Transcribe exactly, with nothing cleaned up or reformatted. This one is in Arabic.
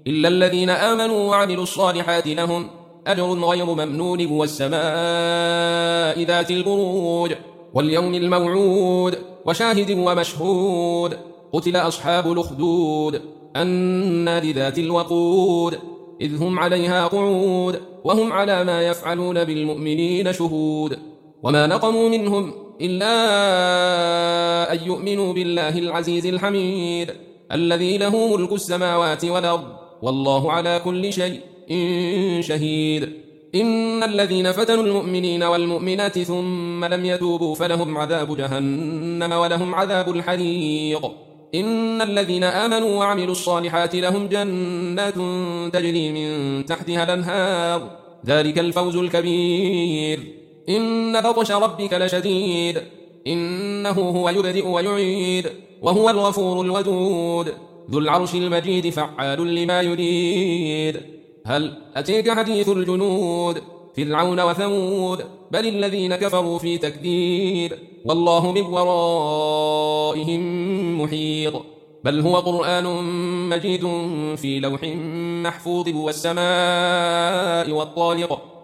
إلا الذين آمنوا وعملوا الصالحات لهم أجر غير ممنون والسماء ذات البروج واليوم الموعود وشاهد ومشهود قتل أصحاب الأخدود النار ذات الوقود إذ هم عليها قعود وهم على ما يفعلون بالمؤمنين شهود وما نقموا منهم إلا أن يؤمنوا بالله العزيز الحميد الذي له ملك السماوات والأرض والله على كل شيء شهيد إن الذين فتنوا المؤمنين والمؤمنات ثم لم يتوبوا فلهم عذاب جهنم ولهم عذاب الحريق إن الذين آمنوا وعملوا الصالحات لهم جنات تجري من تحتها الأنهار ذلك الفوز الكبير إن بطش ربك لشديد إنه هو يبدئ ويعيد وهو الغفور الودود ذو العرش المجيد فعال لما يريد هل أتيك حديث الجنود فرعون وثمود بل الذين كفروا في تكذيب والله من ورائهم محيط بل هو قرآن مجيد في لوح محفوظ والسماء والطارق